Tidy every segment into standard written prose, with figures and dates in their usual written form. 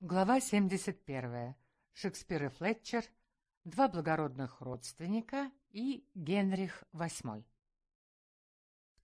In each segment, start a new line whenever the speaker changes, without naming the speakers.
Глава 71. Шекспир и Флетчер, два благородных родственника и Генрих VIII. В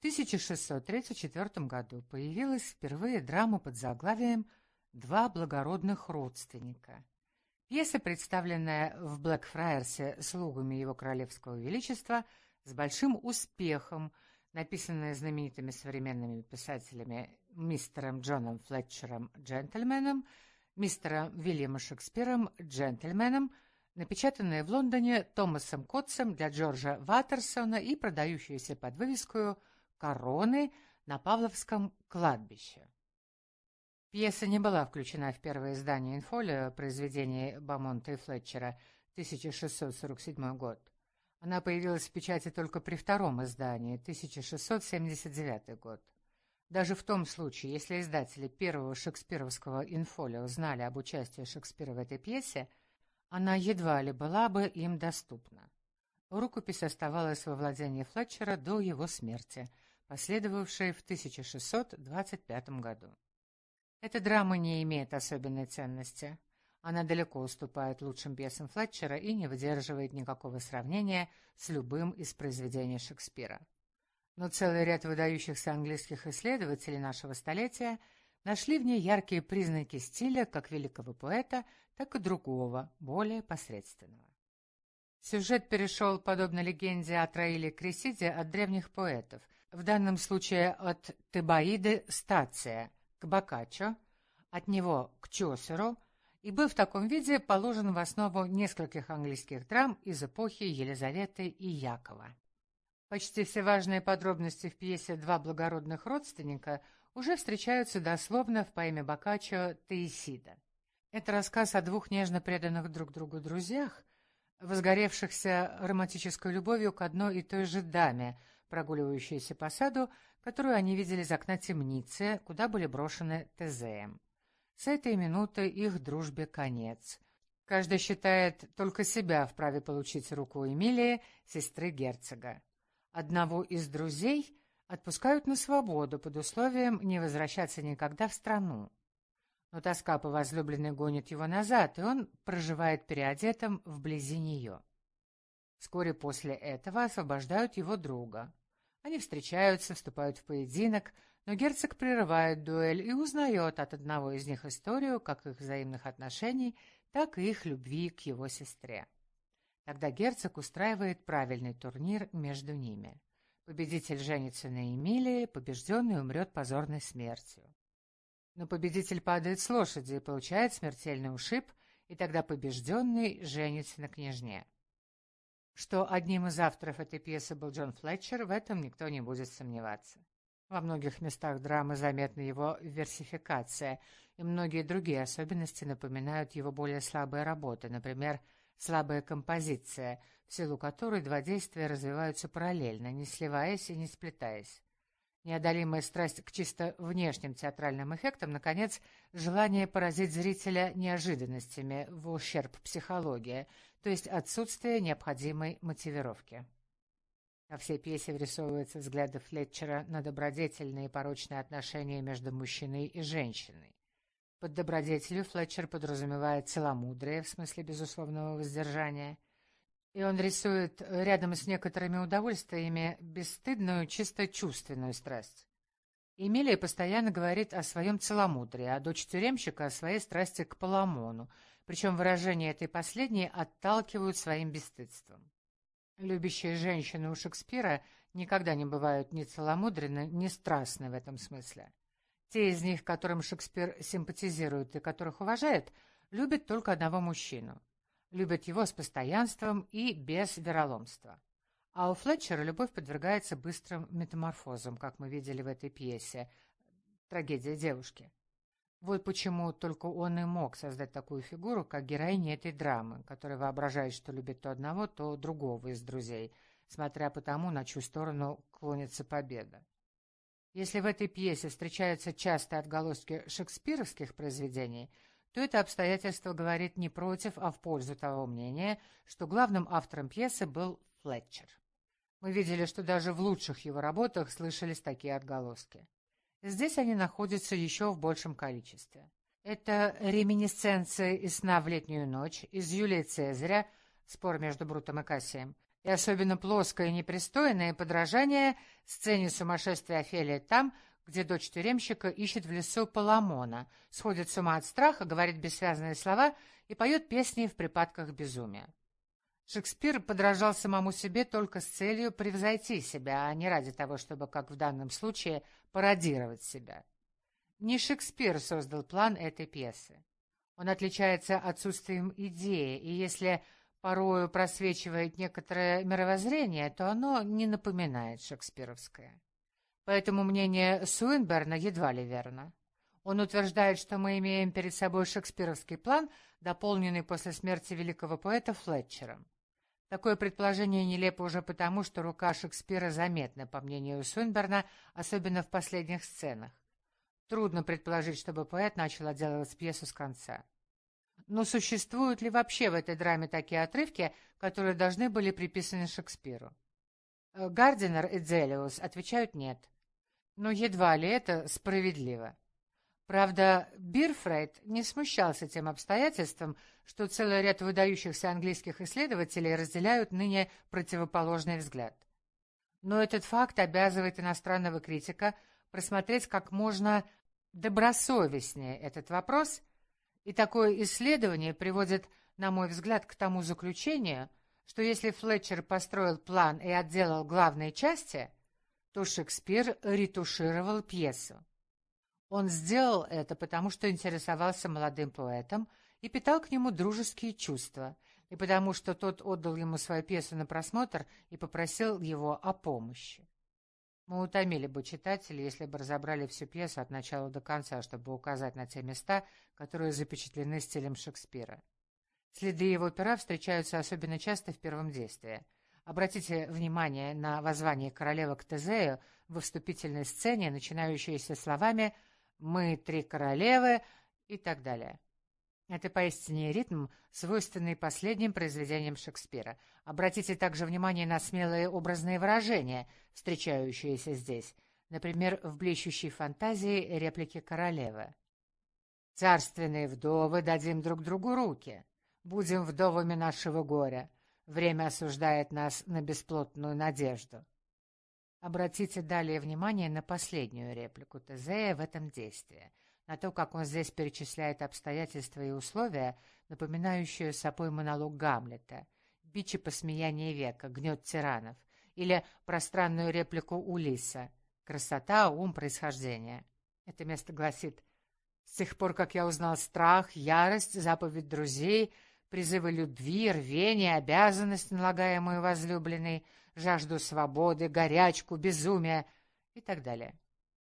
1634 году появилась впервые драма под заглавием «Два благородных родственника». Пьеса, представленная в Блэкфраерсе слугами его королевского величества, с большим успехом, написанная знаменитыми современными писателями мистером Джоном Флетчером джентльменом, мистером Вильямом Шекспиром джентльменом, напечатанная в Лондоне Томасом Котсом для Джорджа Ваттерсона и продающаяся под вывеской «Короны» на Павловском кладбище. Пьеса не была включена в первое издание инфолио произведений Бамонта и Флетчера, 1647 год. Она появилась в печати только при втором издании, 1679 год. Даже в том случае, если издатели первого шекспировского инфолио знали об участии Шекспира в этой пьесе, она едва ли была бы им доступна. Рукопись оставалась во владении Флетчера до его смерти, последовавшей в 1625 году. Эта драма не имеет особенной ценности. Она далеко уступает лучшим пьесам Флетчера и не выдерживает никакого сравнения с любым из произведений Шекспира. Но целый ряд выдающихся английских исследователей нашего столетия нашли в ней яркие признаки стиля как великого поэта, так и другого, более посредственного. Сюжет перешел, подобно легенде о Троиле Кресиде, от древних поэтов, в данном случае от Тебаиды Стация к Боккаччо, от него к Чосеру, и был в таком виде положен в основу нескольких английских драм из эпохи Елизаветы и Якова. Почти все важные подробности в пьесе «Два благородных родственника» уже встречаются дословно в поэме Боккаччо «Теисида». Это рассказ о двух нежно преданных друг другу друзьях, возгоревшихся романтической любовью к одной и той же даме, прогуливающейся по саду, которую они видели из окна темницы, куда были брошены Тезеем. С этой минуты их дружбе конец. Каждый считает только себя вправе получить руку Эмилии, сестры герцога. Одного из друзей отпускают на свободу под условием не возвращаться никогда в страну. Но тоска по возлюбленной гонит его назад, и он проживает переодетым вблизи нее. Вскоре после этого освобождают его друга. Они встречаются, вступают в поединок, но герцог прерывает дуэль и узнает от одного из них историю как их взаимных отношений, так и их любви к его сестре. Тогда герцог устраивает правильный турнир между ними. Победитель женится на Эмилии, побежденный умрет позорной смертью. Но победитель падает с лошади и получает смертельный ушиб, и тогда побежденный женится на княжне. Что одним из авторов этой пьесы был Джон Флетчер, в этом никто не будет сомневаться. Во многих местах драмы заметна его версификация, и многие другие особенности напоминают его более слабые работы, например, слабая композиция, в силу которой два действия развиваются параллельно, не сливаясь и не сплетаясь. Неодолимая страсть к чисто внешним театральным эффектам, наконец, желание поразить зрителя неожиданностями в ущерб психологии, то есть отсутствие необходимой мотивировки. Во всей пьесе вырисовываются взгляды Флетчера на добродетельные и порочные отношения между мужчиной и женщиной. Под добродетелью Флетчер подразумевает целомудрие в смысле безусловного воздержания, и он рисует рядом с некоторыми удовольствиями бесстыдную, чисто чувственную страсть. Эмилия постоянно говорит о своем целомудрии, а дочь тюремщика о своей страсти к Паламону, причем выражения этой последней отталкивают своим бесстыдством. Любящие женщины у Шекспира никогда не бывают ни целомудренны, ни страстны в этом смысле. Те из них, которым Шекспир симпатизирует и которых уважает, любят только одного мужчину. Любят его с постоянством и без вероломства. А у Флетчера любовь подвергается быстрым метаморфозам, как мы видели в этой пьесе «Трагедия девушки». Вот почему только он и мог создать такую фигуру, как героиня этой драмы, которая воображает, что любит то одного, то другого из друзей, смотря по тому, на чью сторону клонится победа. Если в этой пьесе встречаются частые отголоски шекспировских произведений, то это обстоятельство говорит не против, а в пользу того мнения, что главным автором пьесы был Флетчер. Мы видели, что даже в лучших его работах слышались такие отголоски. Здесь они находятся еще в большем количестве. Это реминисценция из «Сна в летнюю ночь», из Юлия Цезаря, спор между Брутом и Кассием, и особенно плоское и непристойное подражание сцене сумасшествия Офелии там, где дочь тюремщика ищет в лесу Паламона, сходит с ума от страха, говорит бессвязные слова и поет песни в припадках безумия. Шекспир подражал самому себе только с целью превзойти себя, а не ради того, чтобы, как в данном случае, пародировать себя. Не Шекспир создал план этой пьесы. Он отличается отсутствием идеи, и если порою просвечивает некоторое мировоззрение, то оно не напоминает шекспировское. Поэтому мнение Суинберна едва ли верно. Он утверждает, что мы имеем перед собой шекспировский план, дополненный после смерти великого поэта Флетчером. Такое предположение нелепо уже потому, что рука Шекспира заметна, по мнению Суинберна, особенно в последних сценах. Трудно предположить, чтобы поэт начал отделывать пьесу с конца. Но существуют ли вообще в этой драме такие отрывки, которые должны были приписаны Шекспиру? Гардинер и Дзелиус отвечают «нет». Но едва ли это справедливо. Правда, Бирфрейд не смущался тем обстоятельством, что целый ряд выдающихся английских исследователей разделяют ныне противоположный взгляд. Но этот факт обязывает иностранного критика просмотреть как можно добросовестнее этот вопрос, и такое исследование приводит, на мой взгляд, к тому заключению, что если Флетчер построил план и отделал главные части, то Шекспир ретушировал пьесу. Он сделал это потому, что интересовался молодым поэтом и питал к нему дружеские чувства, и потому, что тот отдал ему свою пьесу на просмотр и попросил его о помощи. Мы утомили бы читателей, если бы разобрали всю пьесу от начала до конца, чтобы указать на те места, которые запечатлены стилем Шекспира. Следы его пера встречаются особенно часто в первом действии. Обратите внимание на воззвание королевы к Тезею во вступительной сцене, начинающейся словами «Мы три королевы» и так далее. Это поистине ритм, свойственный последним произведениям Шекспира. Обратите также внимание на смелые образные выражения, встречающиеся здесь, например, в блещущей фантазии реплики королевы. «Царственные вдовы, дадим друг другу руки, будем вдовами нашего горя, время осуждает нас на бесплотную надежду». Обратите далее внимание на последнюю реплику Тезея в этом действии, на то, как он здесь перечисляет обстоятельства и условия, напоминающие собой монолог Гамлета, бич и посмеяние века, гнет тиранов, или пространную реплику Улисса «Красота, ум, происхождение». Это место гласит: «С тех пор, как я узнал страх, ярость, заповедь друзей, призывы любви, рвение, обязанность, налагаемую возлюбленной, жажду свободы, горячку, безумие» и так далее.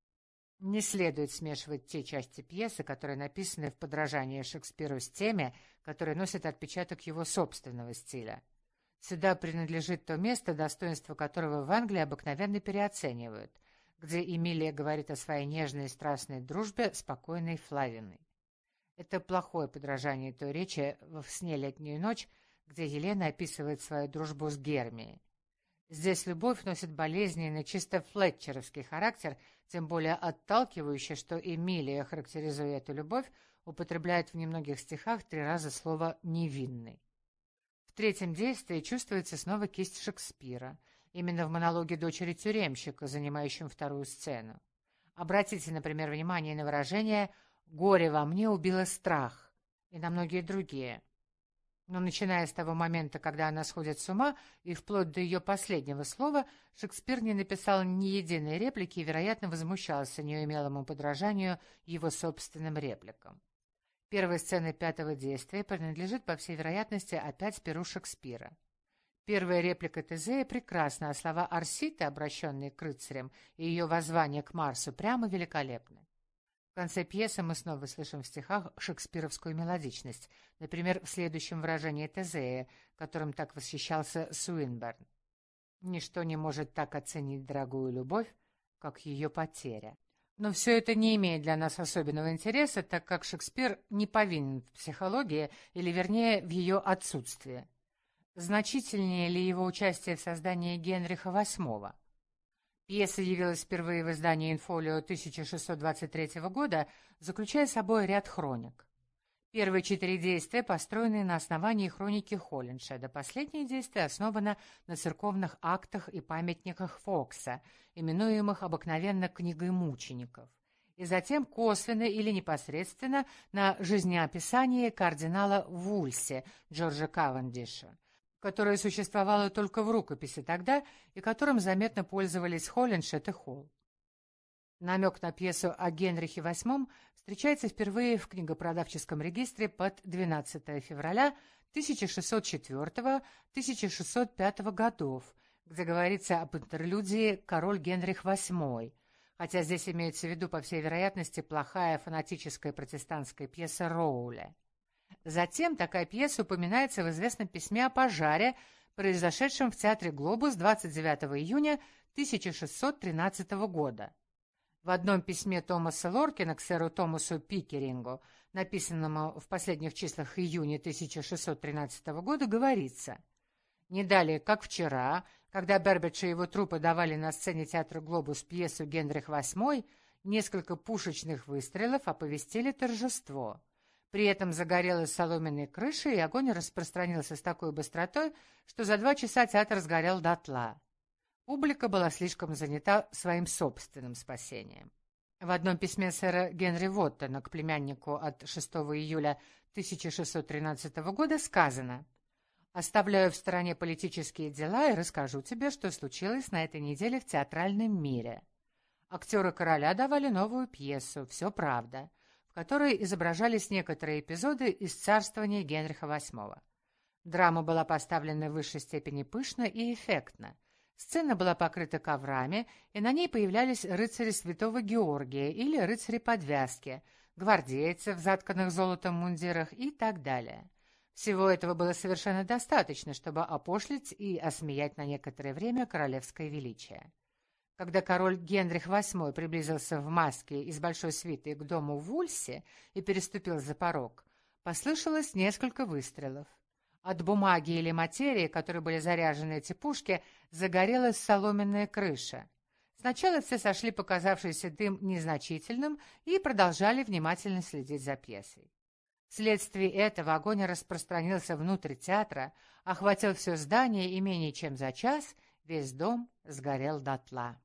Не следует смешивать те части пьесы, которые написаны в подражании Шекспиру, с теми, которые носят отпечаток его собственного стиля. Сюда принадлежит то место, достоинство которого в Англии обыкновенно переоценивают, где Эмилия говорит о своей нежной и страстной дружбе с покойной Флавиной. Это плохое подражание той речи в «Сне летнюю ночь», где Елена описывает свою дружбу с Гермией. Здесь любовь носит болезненный, чисто флетчеровский характер, тем более отталкивающий, что Эмилия, характеризуя эту любовь, употребляет в немногих стихах 3 раза слово «невинный». В третьем действии чувствуется снова кисть Шекспира, именно в монологе дочери тюремщика, занимающем вторую сцену. Обратите, например, внимание на выражение «горе во мне убило страх» и на многие другие. Но начиная с того момента, когда она сходит с ума, и вплоть до ее последнего слова, Шекспир не написал ни единой реплики и, вероятно, возмущался неумелому подражанию его собственным репликам. Первая сцена 5-го действия принадлежит, по всей вероятности, опять перу Шекспира. Первая реплика Тезея прекрасна, а слова Арситы, обращенные к рыцарям, и ее воззвание к Марсу прямо великолепны. В конце пьесы мы снова слышим в стихах шекспировскую мелодичность, например, в следующем выражении Тезея, которым так восхищался Суинберн. «Ничто не может так оценить дорогую любовь, как ее потеря». Но все это не имеет для нас особенного интереса, так как Шекспир не повинен в психологии, или, вернее, в ее отсутствии. Значительнее ли его участие в создании Генриха VIII? Пьеса явилась впервые в издании «Инфолио» 1623 года, заключая собой ряд хроник. Первые 4 действия построены на основании хроники Холлиншеда. Последнее действие основано на церковных актах и памятниках Фокса, именуемых обыкновенно «Книгой мучеников», и затем косвенно или непосредственно на жизнеописании кардинала Вульси Джорджа Кавендиша, которое существовало только в рукописи тогда и которым заметно пользовались Холлиншед и Холл. Намек на пьесу о Генрихе VIII встречается впервые в книгопродавческом регистре под 12 февраля 1604-1605 годов, где говорится об интерлюдии «Король Генрих VIII», хотя здесь имеется в виду, по всей вероятности, плохая фанатическая протестантская пьеса Роуля. Затем такая пьеса упоминается в известном письме о пожаре, произошедшем в театре «Глобус» 29 июня 1613 года. В одном письме Томаса Лоркина к сэру Томасу Пикерингу, написанному в последних числах июня 1613 года, говорится: «Не далее, как вчера, когда Бербидж и его труппа давали на сцене театра «Глобус» пьесу «Генрих VIII», несколько пушечных выстрелов оповестили торжество. При этом загорелась соломенная крыша, и огонь распространился с такой быстротой, что за 2 часа театр сгорел дотла. Публика была слишком занята своим собственным спасением». В одном письме сэра Генри Воттона к племяннику от 6 июля 1613 года сказано: «Оставляю в стороне политические дела и расскажу тебе, что случилось на этой неделе в театральном мире. Актеры короля давали новую пьесу «Все правда», в которой изображались некоторые эпизоды из царствования Генриха VIII. Драма была поставлена в высшей степени пышно и эффектно. Сцена была покрыта коврами, и на ней появлялись рыцари святого Георгия или рыцари подвязки, гвардейцы в затканных золотом мундирах и так далее. Всего этого было совершенно достаточно, чтобы опошлить и осмеять на некоторое время королевское величие. Когда король Генрих VIII приблизился в маске из большой свиты к дому Вульси и переступил за порог, послышалось несколько выстрелов. От бумаги или материи, которой были заряжены эти пушки, загорелась соломенная крыша. Сначала все сошли показавшийся дым незначительным и продолжали внимательно следить за пьесой. Вследствие этого огонь распространился внутрь театра, охватил все здание, и менее чем за час весь дом сгорел дотла.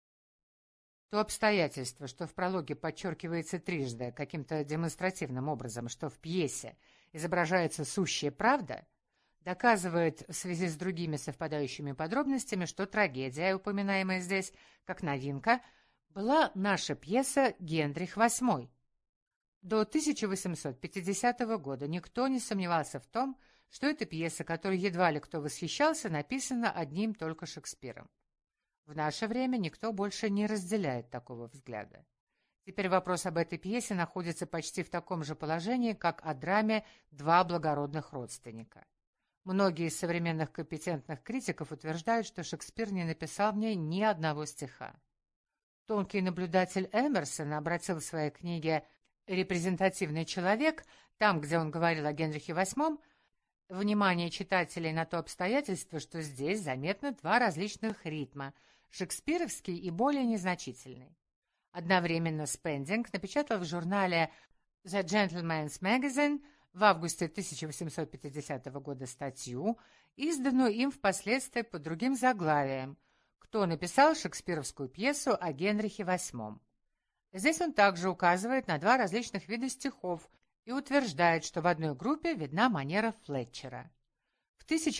То обстоятельство, что в прологе подчеркивается трижды каким-то демонстративным образом, что в пьесе изображается сущая правда, доказывает в связи с другими совпадающими подробностями, что трагедия, упоминаемая здесь как новинка, была наша пьеса «Генрих VIII». До 1850 года никто не сомневался в том, что эта пьеса, которой едва ли кто восхищался, написана одним только Шекспиром. В наше время никто больше не разделяет такого взгляда. Теперь вопрос об этой пьесе находится почти в таком же положении, как о драме «Два благородных родственника». Многие из современных компетентных критиков утверждают, что Шекспир не написал в ней ни одного стиха. Тонкий наблюдатель Эмерсон обратил в своей книге «Репрезентативный человек», там, где он говорил о Генрихе VIII, внимание читателей на то обстоятельство, что здесь заметно 2 различных ритма – шекспировский и более незначительный. Одновременно Спендинг напечатал в журнале The Gentleman's Magazine в августе 1850 года статью, изданную им впоследствии под другим заглавием «Кто написал шекспировскую пьесу о Генрихе VIII?». Здесь он также указывает на 2 различных вида стихов и утверждает, что в одной группе видна манера Флетчера. В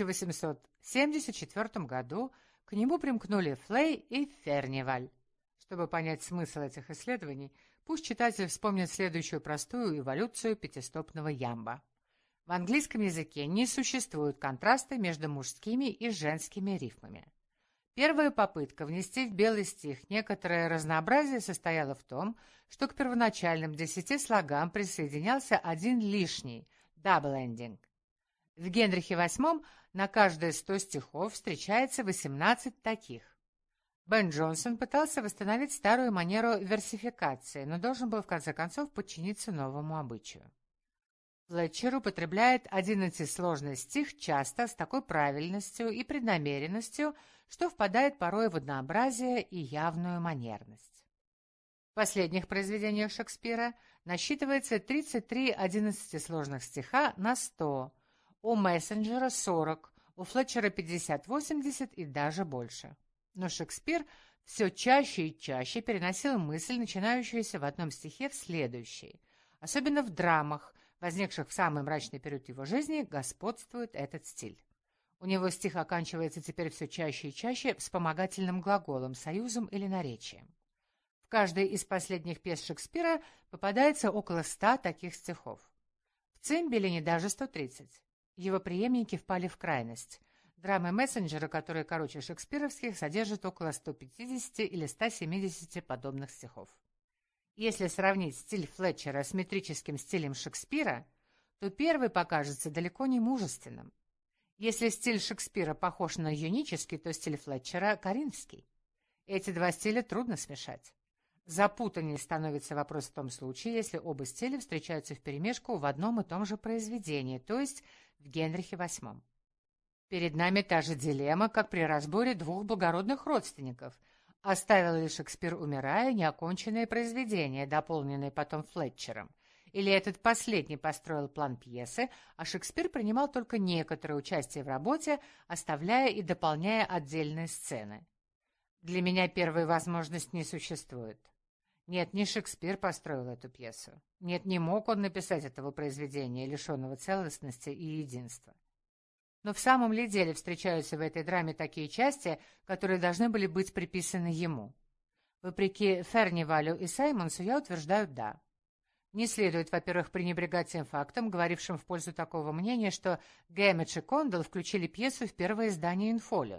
1874 году к нему примкнули Флей и Ферниваль. Чтобы понять смысл этих исследований, пусть читатель вспомнит следующую простую эволюцию пятистопного ямба. В английском языке не существует контраста между мужскими и женскими рифмами. Первая попытка внести в белый стих некоторое разнообразие состояла в том, что к первоначальным 10 слогам присоединялся один лишний – double-ending. В Генрихе VIII на каждые 100 стихов встречается 18 таких. Бен Джонсон пытался восстановить старую манеру версификации, но должен был в конце концов подчиниться новому обычаю. Флетчер употребляет одиннадцатисложный стих часто с такой правильностью и преднамеренностью, что впадает порой в однообразие и явную манерность. В последних произведениях Шекспира насчитывается 33 одиннадцатисложных стиха на 100, у Мессенджера 40, у Флетчера 50-80 и даже больше. Но Шекспир все чаще и чаще переносил мысль, начинающуюся в одном стихе, в следующий. Особенно в драмах, возникших в самый мрачный период его жизни, господствует этот стиль. У него стих оканчивается теперь все чаще и чаще вспомогательным глаголом, союзом или наречием. В каждой из последних пьес Шекспира попадается около 100 таких стихов. В «Цимбелине» даже 130. Его преемники впали в крайность. Драмы Мессенджера, которые короче шекспировских, содержат около 150 или 170 подобных стихов. Если сравнить стиль Флетчера с метрическим стилем Шекспира, то первый покажется далеко не мужественным. Если стиль Шекспира похож на юнический, то стиль Флетчера – коринфский. Эти два стиля трудно смешать. Запутаннее становится вопрос в том случае, если оба стиля встречаются вперемешку в одном и том же произведении, то есть в Генрихе VIII. Перед нами та же дилемма, как при разборе двух благородных родственников. Оставил ли Шекспир, умирая, неоконченное произведение, дополненное потом Флетчером? Или этот последний построил план пьесы, а Шекспир принимал только некоторое участие в работе, оставляя и дополняя отдельные сцены? Для меня первой возможности не существует. Нет, не Шекспир построил эту пьесу. Нет, не мог он написать этого произведения, лишенного целостности и единства. Но в самом ли деле встречаются в этой драме такие части, которые должны были быть приписаны ему? Вопреки Фернивалю и Саймонсу, я утверждаю «да». Не следует, во-первых, пренебрегать тем фактом, говорившим в пользу такого мнения, что Гэмидж и Кондел включили пьесу в первое издание «Инфолио».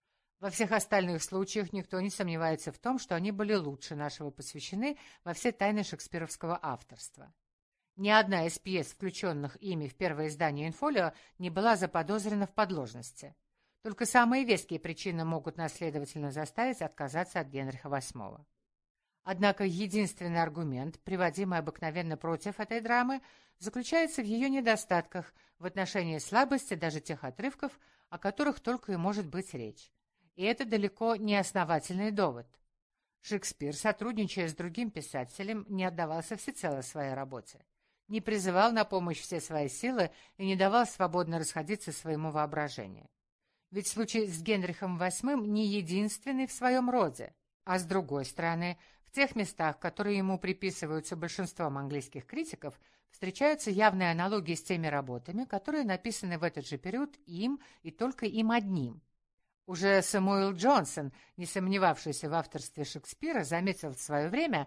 Во всех остальных случаях никто не сомневается в том, что они были лучше нашего посвящены во все тайны шекспировского авторства. Ни одна из пьес, включенных ими в первое издание «Инфолио», не была заподозрена в подложности. Только самые веские причины могут нас, следовательно, заставить отказаться от Генриха VIII. Однако единственный аргумент, приводимый обыкновенно против этой драмы, заключается в ее недостатках в отношении слабости даже тех отрывков, о которых только и может быть речь. И это далеко не основательный довод. Шекспир, сотрудничая с другим писателем, не отдавался всецело своей работе, не призывал на помощь все свои силы и не давал свободно расходиться своему воображению. Ведь случай с Генрихом VIII не единственный в своем роде, а с другой стороны, в тех местах, которые ему приписываются большинством английских критиков, встречаются явные аналогии с теми работами, которые написаны в этот же период им и только им одним. Уже Сэмюэл Джонсон, не сомневавшийся в авторстве Шекспира, заметил в свое время,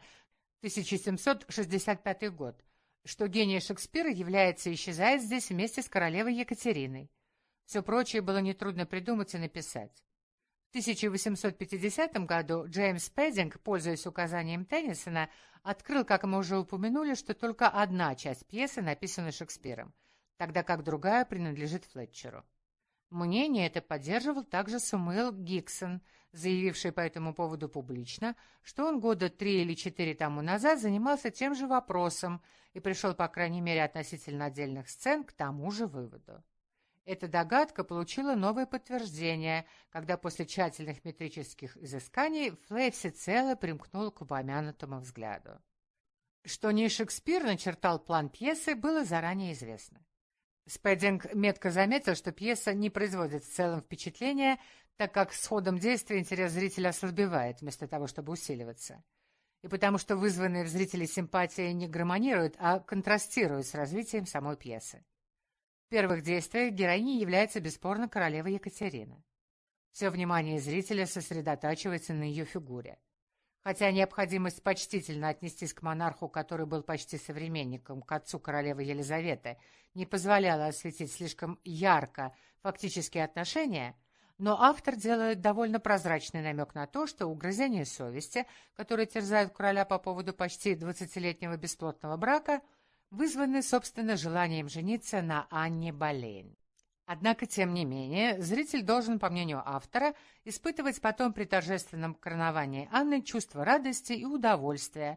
1765 год, что гений Шекспира является и исчезает здесь вместе с королевой Екатериной. Все прочее было нетрудно придумать и написать. В 1850 году Джеймс Пэддинг, пользуясь указанием Теннисона, открыл, как мы уже упомянули, что только одна часть пьесы написана Шекспиром, тогда как другая принадлежит Флетчеру. Мнение это поддерживал также Сэмюэл Гиксон, заявивший по этому поводу публично, что он года 3 или 4 тому назад занимался тем же вопросом и пришел, по крайней мере, относительно отдельных сцен, к тому же выводу. Эта догадка получила новое подтверждение, когда после тщательных метрических изысканий Флей всецело примкнул к упомянутому взгляду. Что не Шекспир начертал план пьесы, было заранее известно. Спэддинг метко заметил, что пьеса не производит в целом впечатления, так как с ходом действия интерес зрителя ослабевает, вместо того, чтобы усиливаться. И потому что вызванные в зрителе симпатии не гармонируют, а контрастируют с развитием самой пьесы. В первых действиях героиней является бесспорно королева Екатерина. Все внимание зрителя сосредотачивается на ее фигуре. Хотя необходимость почтительно отнестись к монарху, который был почти современником к отцу королевы Елизаветы, не позволяла осветить слишком ярко фактические отношения, но автор делает довольно прозрачный намек на то, что угрызения совести, которые терзают короля по поводу почти 20-летнего бесплотного брака, вызваны, собственно, желанием жениться на Анне Болейн. Однако, тем не менее, зритель должен, по мнению автора, испытывать потом при торжественном короновании Анны чувство радости и удовольствия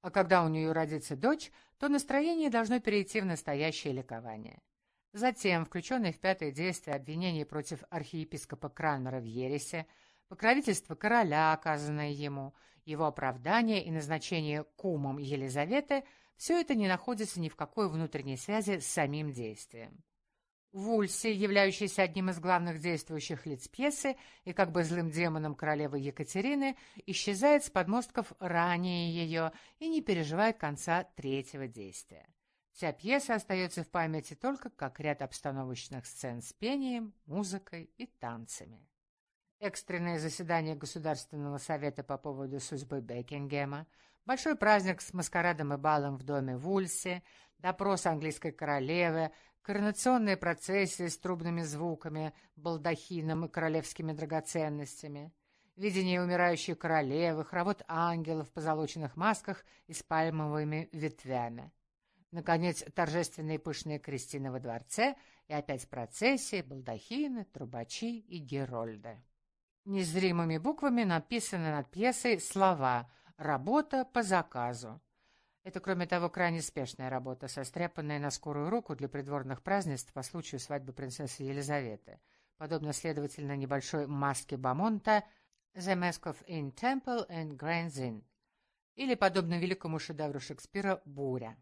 А когда у нее родится дочь, то настроение должно перейти в настоящее ликование. Затем, включенные в пятое действие обвинения против архиепископа Кранмера в ересе, покровительство короля, оказанное ему, его оправдание и назначение кумом Елизаветы, все это не находится ни в какой внутренней связи с самим действием. Вульси, являющийся одним из главных действующих лиц пьесы и как бы злым демоном королевы Екатерины, исчезает с подмостков ранее ее и не переживает конца третьего действия. Вся пьеса остается в памяти только как ряд обстановочных сцен с пением, музыкой и танцами. Экстренное заседание Государственного совета по поводу судьбы Бекингема, большой праздник с маскарадом и балом в доме Вульси, допрос английской королевы, коронационные процессии с трубными звуками, балдахином и королевскими драгоценностями, видение умирающей королевы, хоровод ангелов в позолоченных масках и с пальмовыми ветвями. Наконец, торжественные пышные крестины во дворце и опять процессии, балдахины, трубачи и герольды. Незримыми буквами написаны над пьесой слова «Работа по заказу». Это, кроме того, крайне спешная работа, состряпанная на скорую руку для придворных празднеств по случаю свадьбы принцессы Елизаветы, подобно, следовательно, небольшой маске Бамонта «The Mask of In Temple and Grand's Inn» или подобно великому шедевру Шекспира «Буря».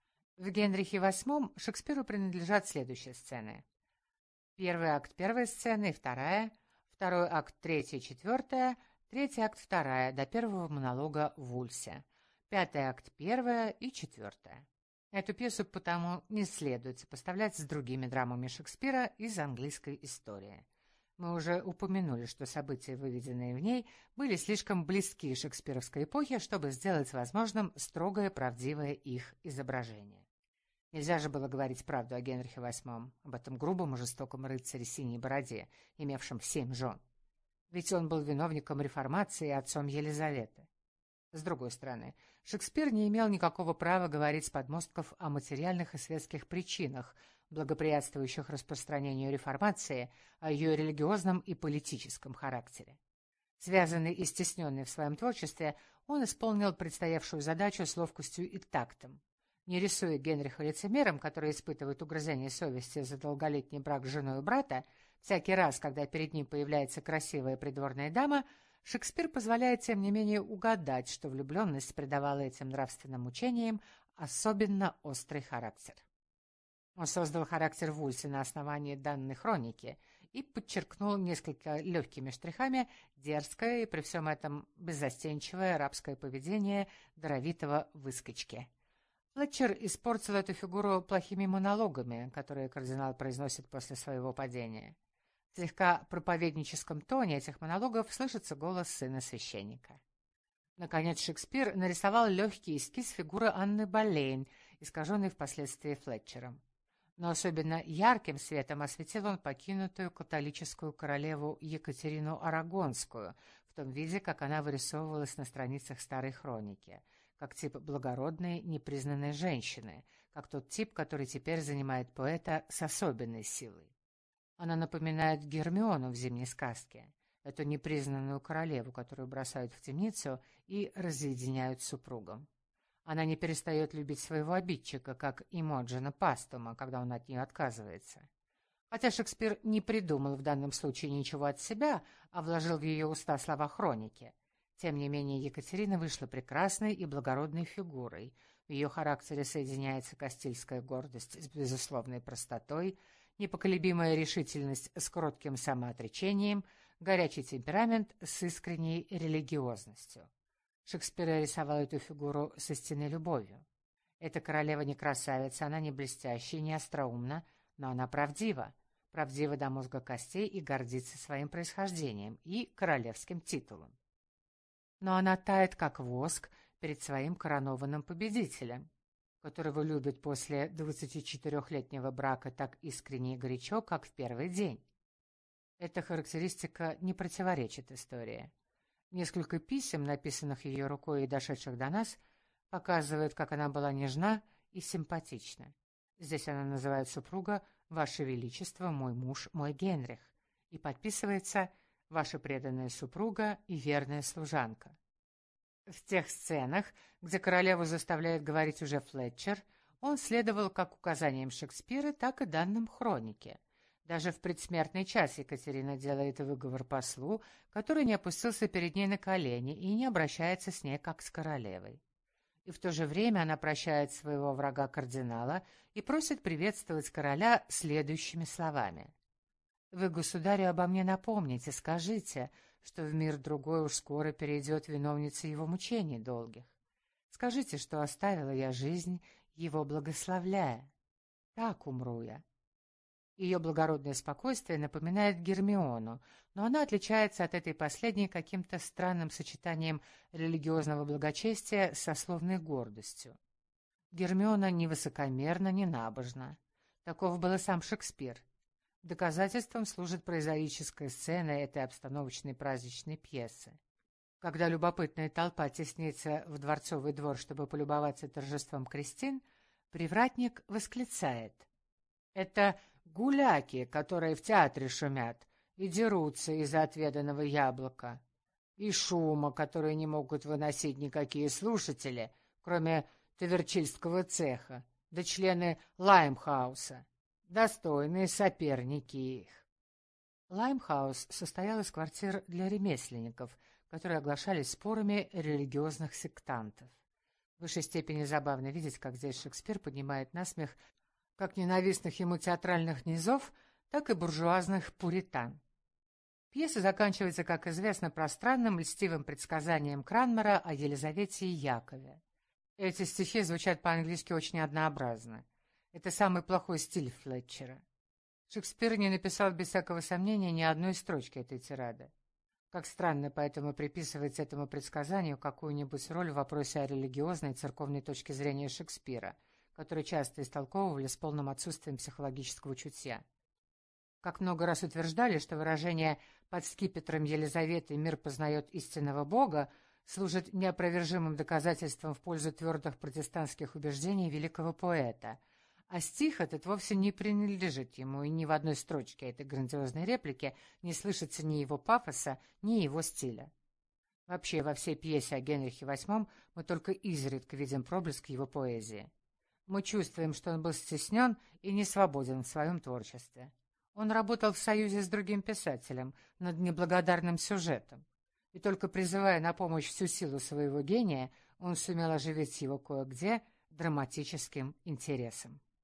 В Генрихе VIII Шекспиру принадлежат следующие сцены. Первый акт первая сцена и вторая, второй акт третья и четвертая, третий акт вторая до первого монолога Вульси, пятый акт первая и четвертая. Эту пьесу потому не следует сопоставлять с другими драмами Шекспира из английской истории. Мы уже упомянули, что события, выведенные в ней, были слишком близки шекспировской эпохе, чтобы сделать возможным строгое правдивое их изображение. Нельзя же было говорить правду о Генрихе VIII, об этом грубом и жестоком рыцаре синей бороде, имевшем 7 жен. Ведь он был виновником реформации и отцом Елизаветы. С другой стороны, Шекспир не имел никакого права говорить с подмостков о материальных и светских причинах, благоприятствующих распространению реформации, о ее религиозном и политическом характере. Связанный и стесненный в своем творчестве, он исполнил предстоявшую задачу с ловкостью и тактом. Не рисуя Генриха лицемером, который испытывает угрызение совести за долголетний брак с женой брата, всякий раз, когда перед ним появляется красивая придворная дама, Шекспир позволяет, тем не менее, угадать, что влюбленность придавала этим нравственным мучениям особенно острый характер. Он создал характер Вульси на основании данной хроники и подчеркнул несколько легкими штрихами дерзкое и при всем этом беззастенчивое арабское поведение даровитого выскочки. Флетчер испортил эту фигуру плохими монологами, которые кардинал произносит после своего падения. В слегка проповедническом тоне этих монологов слышится голос сына священника. Наконец, Шекспир нарисовал легкий эскиз фигуры Анны Болейн, искаженной впоследствии Флетчером. Но особенно ярким светом осветил он покинутую католическую королеву Екатерину Арагонскую в том виде, как она вырисовывалась на страницах старой хроники, как тип благородной, непризнанной женщины, как тот тип, который теперь занимает поэта с особенной силой. Она напоминает Гермиону в «Зимней сказке», эту непризнанную королеву, которую бросают в темницу и разъединяют с супругом. Она не перестает любить своего обидчика, как Имоджена Пастума, когда он от нее отказывается. Хотя Шекспир не придумал в данном случае ничего от себя, а вложил в ее уста слова хроники, тем не менее Екатерина вышла прекрасной и благородной фигурой. В ее характере соединяется кастильская гордость с безусловной простотой, непоколебимая решительность с кротким самоотречением, горячий темперамент с искренней религиозностью. Шекспир рисовал эту фигуру с истинной любовью. Эта королева не красавица, она не блестящая, не остроумна, но она правдива. Правдива до мозга костей и гордится своим происхождением и королевским титулом. Но она тает, как воск, перед своим коронованным победителем, которого любит после 24-летнего брака так искренне и горячо, как в первый день. Эта характеристика не противоречит истории. Несколько писем, написанных ее рукой и дошедших до нас, показывают, как она была нежна и симпатична. Здесь она называет супруга «Ваше Величество, мой муж, мой Генрих» и подписывается «Ваша преданная супруга и верная служанка». В тех сценах, где королеву заставляет говорить уже Флетчер, он следовал как указаниям Шекспира, так и данным хроники. Даже в предсмертный час Екатерина делает выговор послу, который не опустился перед ней на колени и не обращается с ней как с королевой. И в то же время она прощает своего врага кардинала и просит приветствовать короля следующими словами. «Вы, государю, обо мне напомните, скажите, что в мир другой уж скоро перейдет виновница его мучений долгих. Скажите, что оставила я жизнь, его благословляя. Так умру я». Ее благородное спокойствие напоминает Гермиону, но она отличается от этой последней каким-то странным сочетанием религиозного благочестия с сословной гордостью. Гермиона ни высокомерна, ни набожна. Таков был и сам Шекспир. Доказательством служит прозаическая сцена этой обстановочной праздничной пьесы. Когда любопытная толпа теснится в дворцовый двор, чтобы полюбоваться торжеством Кристин, привратник восклицает: «Это гуляки, которые в театре шумят и дерутся из-за отведанного яблока, и шума, который не могут выносить никакие слушатели, кроме таверчильского цеха, да члены Лаймхауса, достойные соперники их». Лаймхаус состоял из квартир для ремесленников, которые оглашались спорами религиозных сектантов. В высшей степени забавно видеть, как здесь Шекспир поднимает на смех как ненавистных ему театральных низов, так и буржуазных пуритан. Пьеса заканчивается, как известно, пространным льстивым предсказанием Кранмера о Елизавете и Якове. Эти стихи звучат по-английски очень однообразно. Это самый плохой стиль Флетчера. Шекспир не написал без всякого сомнения ни одной строчки этой тирады. Как странно поэтому приписывать этому предсказанию какую-нибудь роль в вопросе о религиозной и церковной точке зрения Шекспира, который часто истолковывали с полным отсутствием психологического чутья. Как много раз утверждали, что выражение «под скипетром Елизаветы мир познает истинного Бога» служит неопровержимым доказательством в пользу твердых протестантских убеждений великого поэта, а стих этот вовсе не принадлежит ему, и ни в одной строчке этой грандиозной реплики не слышится ни его пафоса, ни его стиля. Вообще, во всей пьесе о Генрихе VIII мы только изредка видим проблеск его поэзии. Мы чувствуем, что он был стеснен и не свободен в своем творчестве. Он работал в союзе с другим писателем над неблагодарным сюжетом, и только призывая на помощь всю силу своего гения, он сумел оживить его кое-где драматическим интересом.